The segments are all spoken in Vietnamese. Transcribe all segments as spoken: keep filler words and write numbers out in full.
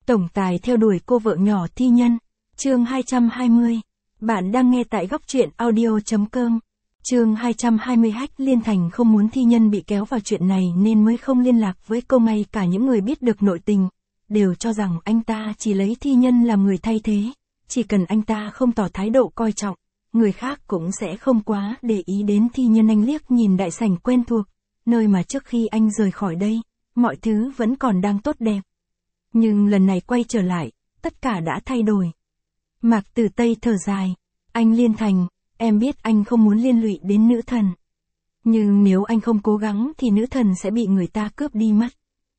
Tổng tài theo đuổi cô vợ nhỏ thi nhân. Chương hai trăm hai mươi. Bạn đang nghe tại góc truyện audio chấm com. Chương hai trăm hai mươi. Hách Liên Thành không muốn thi nhân bị kéo vào chuyện này nên mới không liên lạc với cô. Ngay cả những người biết được nội tình đều cho rằng anh ta chỉ lấy thi nhân làm người thay thế. Chỉ cần anh ta không tỏ thái độ coi trọng, người khác cũng sẽ không quá để ý đến thi nhân. Anh liếc nhìn đại sảnh quen thuộc, nơi mà trước khi anh rời khỏi đây, mọi thứ vẫn còn đang tốt đẹp. Nhưng lần này quay trở lại, tất cả đã thay đổi. Mạc Tử Tây thở dài. Anh Liên Thành, em biết anh không muốn liên lụy đến nữ thần. Nhưng nếu anh không cố gắng thì nữ thần sẽ bị người ta cướp đi mất.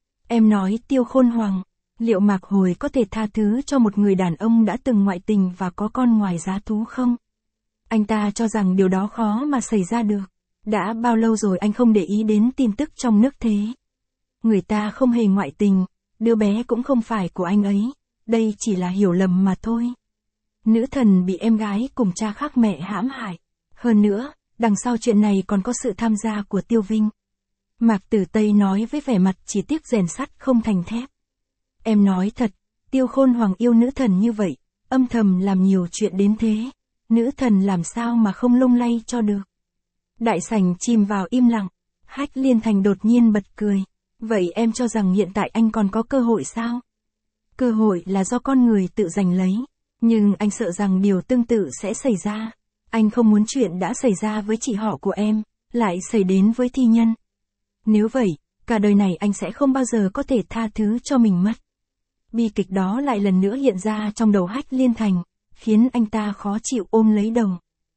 Em nói Tiêu Khôn Hoàng, liệu Mạc Hồi có thể tha thứ cho một người đàn ông đã từng ngoại tình và có con ngoài giá thú không? Anh ta cho rằng điều đó khó mà xảy ra được. Đã bao lâu rồi anh không để ý đến tin tức trong nước thế? Người ta không hề ngoại tình, đứa bé cũng không phải của anh ấy, đây chỉ là hiểu lầm mà thôi. Nữ thần bị em gái cùng cha khác mẹ hãm hại. Hơn nữa, đằng sau chuyện này còn có sự tham gia của Tiêu Vinh. Mạc Tử Tây nói với vẻ mặt chỉ tiếc rèn sắt không thành thép. Em nói thật, Tiêu Khôn Hoàng yêu nữ thần như vậy, âm thầm làm nhiều chuyện đến thế, nữ thần làm sao mà không lung lay cho được. Đại sảnh chìm vào im lặng. Hách Liên Thành đột nhiên bật cười. Vậy em cho rằng hiện tại anh còn có cơ hội sao? Cơ hội là do con người tự giành lấy. Nhưng anh sợ rằng điều tương tự sẽ xảy ra. Anh không muốn chuyện đã xảy ra với chị họ của em, lại xảy đến với thi nhân. Nếu vậy, cả đời này anh sẽ không bao giờ có thể tha thứ cho mình mất. Bi kịch đó lại lần nữa hiện ra trong đầu Hách Liên Thành, khiến anh ta khó chịu ôm lấy đầu.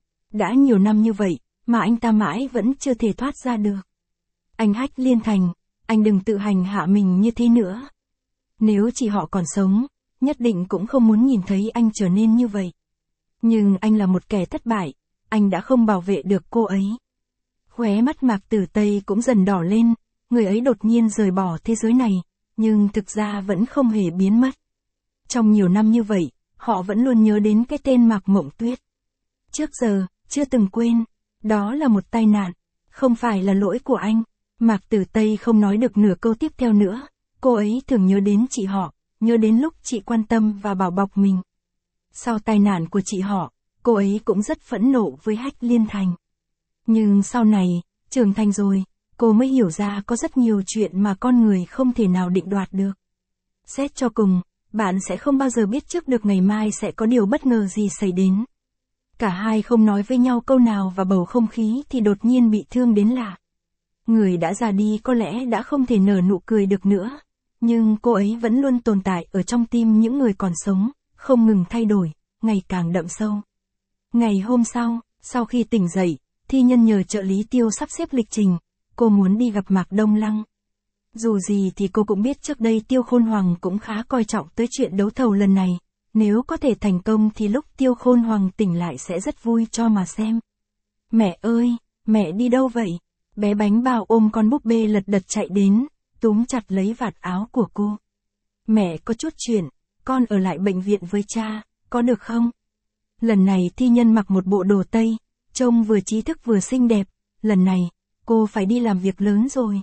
Đã nhiều năm như vậy, mà anh ta mãi vẫn chưa thể thoát ra được. Anh Hách Liên Thành, anh đừng tự hành hạ mình như thế nữa. Nếu chị họ còn sống, nhất định cũng không muốn nhìn thấy anh trở nên như vậy. Nhưng anh là một kẻ thất bại, anh đã không bảo vệ được cô ấy. Khóe mắt Mạc Tử Tây cũng dần đỏ lên, người ấy đột nhiên rời bỏ thế giới này, nhưng thực ra vẫn không hề biến mất. Trong nhiều năm như vậy, họ vẫn luôn nhớ đến cái tên Mạc Mộng Tuyết. Trước giờ, chưa từng quên, đó là một tai nạn, không phải là lỗi của anh. Mạc Tử Tây không nói được nửa câu tiếp theo nữa, cô ấy thường nhớ đến chị họ, nhớ đến lúc chị quan tâm và bảo bọc mình. Sau tai nạn của chị họ, cô ấy cũng rất phẫn nộ với Hách Liên Thành. Nhưng sau này, trưởng thành rồi, cô mới hiểu ra có rất nhiều chuyện mà con người không thể nào định đoạt được. Xét cho cùng, bạn sẽ không bao giờ biết trước được ngày mai sẽ có điều bất ngờ gì xảy đến. Cả hai không nói với nhau câu nào và bầu không khí thì đột nhiên bị thương đến lạ. Người đã già đi có lẽ đã không thể nở nụ cười được nữa, nhưng cô ấy vẫn luôn tồn tại ở trong tim những người còn sống, không ngừng thay đổi, ngày càng đậm sâu. Ngày hôm sau, sau khi tỉnh dậy, thi nhân nhờ trợ lý Tiêu sắp xếp lịch trình, cô muốn đi gặp Mạc Đông Lăng. Dù gì thì cô cũng biết trước đây Tiêu Khôn Hoàng cũng khá coi trọng tới chuyện đấu thầu lần này, nếu có thể thành công thì lúc Tiêu Khôn Hoàng tỉnh lại sẽ rất vui cho mà xem. Mẹ ơi, mẹ đi đâu vậy? Bé Bánh Bao ôm con búp bê lật đật chạy đến, túm chặt lấy vạt áo của cô. Mẹ có chút chuyện, con ở lại bệnh viện với cha, có được không? Lần này thi nhân mặc một bộ đồ Tây, trông vừa trí thức vừa xinh đẹp, lần này, cô phải đi làm việc lớn rồi.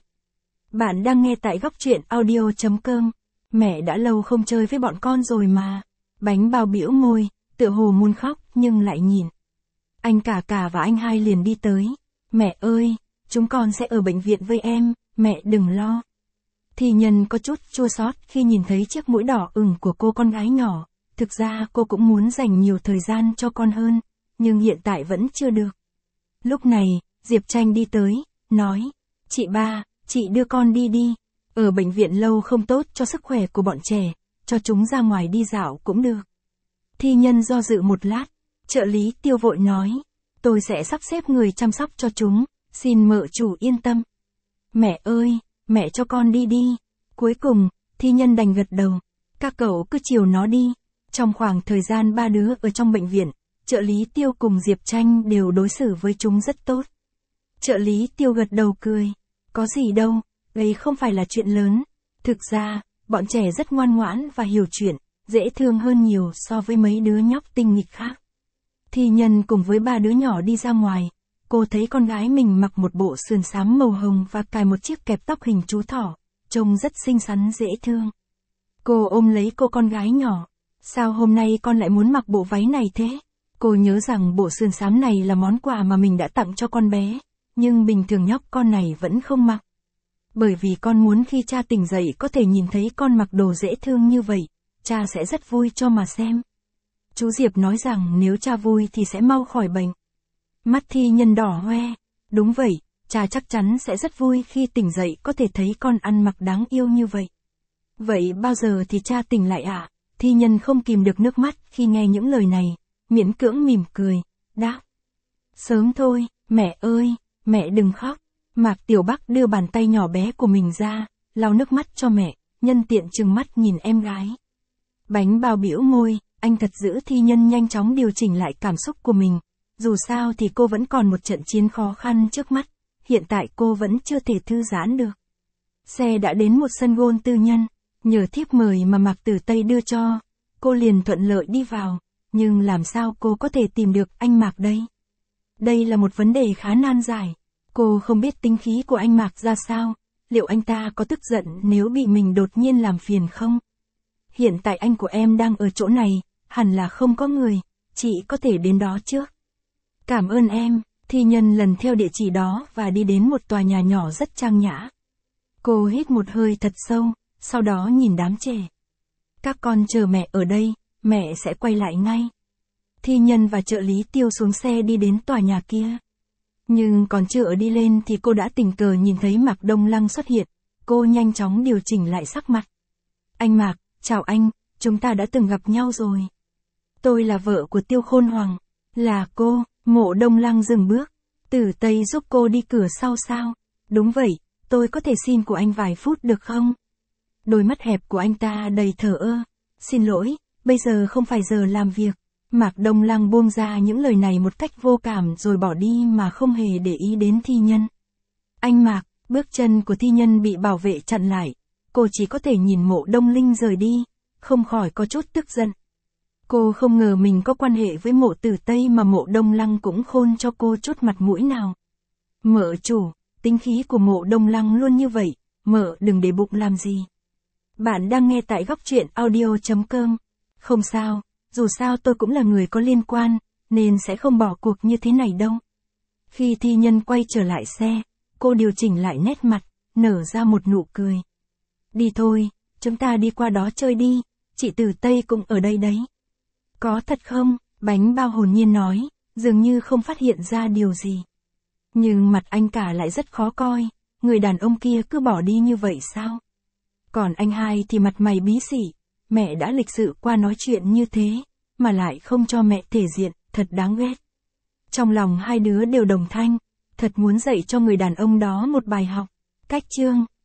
Bạn đang nghe tại góc truyện audio chấm com. Mẹ đã lâu không chơi với bọn con rồi mà. Bánh Bao bĩu môi, tựa hồ muốn khóc nhưng lại nhìn. Anh cả cả và anh hai liền đi tới. Mẹ ơi, chúng con sẽ ở bệnh viện với em, mẹ đừng lo. Thi nhân có chút chua xót khi nhìn thấy chiếc mũi đỏ ửng của cô con gái nhỏ. Thực ra cô cũng muốn dành nhiều thời gian cho con hơn, nhưng hiện tại vẫn chưa được. Lúc này, Diệp Tranh đi tới, nói, chị ba, chị đưa con đi đi. Ở bệnh viện lâu không tốt cho sức khỏe của bọn trẻ, cho chúng ra ngoài đi dạo cũng được. Thi nhân do dự một lát, trợ lý Tiêu vội nói, tôi sẽ sắp xếp người chăm sóc cho chúng, xin mợ chủ yên tâm. Mẹ ơi, mẹ cho con đi đi. Cuối cùng, thi nhân đành gật đầu, các cậu cứ chiều nó đi. Trong khoảng thời gian ba đứa ở trong bệnh viện, trợ lý Tiêu cùng Diệp Tranh đều đối xử với chúng rất tốt. Trợ lý Tiêu gật đầu cười, có gì đâu, đây không phải là chuyện lớn. Thực ra, bọn trẻ rất ngoan ngoãn và hiểu chuyện, dễ thương hơn nhiều so với mấy đứa nhóc tinh nghịch khác. Thi nhân cùng với ba đứa nhỏ đi ra ngoài, cô thấy con gái mình mặc một bộ sườn xám màu hồng và cài một chiếc kẹp tóc hình chú thỏ, trông rất xinh xắn dễ thương. Cô ôm lấy cô con gái nhỏ. Sao hôm nay con lại muốn mặc bộ váy này thế? Cô nhớ rằng bộ sườn xám này là món quà mà mình đã tặng cho con bé, nhưng bình thường nhóc con này vẫn không mặc. Bởi vì con muốn khi cha tỉnh dậy có thể nhìn thấy con mặc đồ dễ thương như vậy, cha sẽ rất vui cho mà xem. Chú Diệp nói rằng nếu cha vui thì sẽ mau khỏi bệnh. Mắt Thi Nhân đỏ hoe. Đúng vậy, cha chắc chắn sẽ rất vui khi tỉnh dậy có thể thấy con ăn mặc đáng yêu như vậy. Vậy bao giờ thì cha tỉnh lại ạ? À? Thi Nhân không kìm được nước mắt khi nghe những lời này, miễn cưỡng mỉm cười, đáp. Sớm thôi, mẹ ơi, mẹ đừng khóc. Mạc Tiểu Bắc đưa bàn tay nhỏ bé của mình ra, lau nước mắt cho mẹ, nhân tiện trừng mắt nhìn em gái. Bánh bao bĩu môi, anh thật giữ Thi Nhân nhanh chóng điều chỉnh lại cảm xúc của mình. Dù sao thì cô vẫn còn một trận chiến khó khăn trước mắt, hiện tại cô vẫn chưa thể thư giãn được. Xe đã đến một sân golf tư nhân, nhờ thiếp mời mà Mạc Tử Tây đưa cho, cô liền thuận lợi đi vào, nhưng làm sao cô có thể tìm được anh Mạc đây? Đây là một vấn đề khá nan giải, cô không biết tính khí của anh Mạc ra sao, liệu anh ta có tức giận nếu bị mình đột nhiên làm phiền không? Hiện tại anh của em đang ở chỗ này, hẳn là không có người, chị có thể đến đó trước. Cảm ơn em. Thi Nhân lần theo địa chỉ đó và đi đến một tòa nhà nhỏ rất trang nhã. Cô hít một hơi thật sâu, sau đó nhìn đám trẻ. Các con chờ mẹ ở đây, mẹ sẽ quay lại ngay. Thi Nhân và trợ lý Tiêu xuống xe đi đến tòa nhà kia. Nhưng còn chưa ở đi lên thì cô đã tình cờ nhìn thấy Mạc Đông Lăng xuất hiện. Cô nhanh chóng điều chỉnh lại sắc mặt. Anh Mạc, chào anh, chúng ta đã từng gặp nhau rồi. Tôi là vợ của Tiêu Khôn Hoàng. Là cô. Mộ Đông Lăng dừng bước. Tử Tây giúp cô đi cửa sau sao? Đúng vậy, tôi có thể xin của anh vài phút được không? Đôi mắt hẹp của anh ta đầy thờ ơ. Xin lỗi, bây giờ không phải giờ làm việc. Mạc Đông Lăng buông ra những lời này một cách vô cảm rồi bỏ đi mà không hề để ý đến Thi Nhân. Anh Mạc, bước chân của Thi Nhân bị bảo vệ chặn lại. Cô chỉ có thể nhìn Mộ Đông Linh rời đi, không khỏi có chút tức giận. Cô không ngờ mình có quan hệ với Mộ Tử Tây mà Mộ Đông Lăng cũng khôn cho cô chút mặt mũi nào. Mợ chủ, tính khí của Mộ Đông Lăng luôn như vậy, mợ đừng để bụng làm gì. Bạn đang nghe tại góc truyện audio chấm com. Không sao, dù sao tôi cũng là người có liên quan, nên sẽ không bỏ cuộc như thế này đâu. Khi Thi Nhân quay trở lại xe, cô điều chỉnh lại nét mặt, nở ra một nụ cười. Đi thôi, chúng ta đi qua đó chơi đi, chị Tử Tây cũng ở đây đấy. Có thật không? Bánh bao hồn nhiên nói, dường như không phát hiện ra điều gì. Nhưng mặt anh cả lại rất khó coi, người đàn ông kia cứ bỏ đi như vậy sao? Còn anh hai thì mặt mày bí xỉ, mẹ đã lịch sự qua nói chuyện như thế, mà lại không cho mẹ thể diện, thật đáng ghét. Trong lòng hai đứa đều đồng thanh, thật muốn dạy cho người đàn ông đó một bài học. Cách chương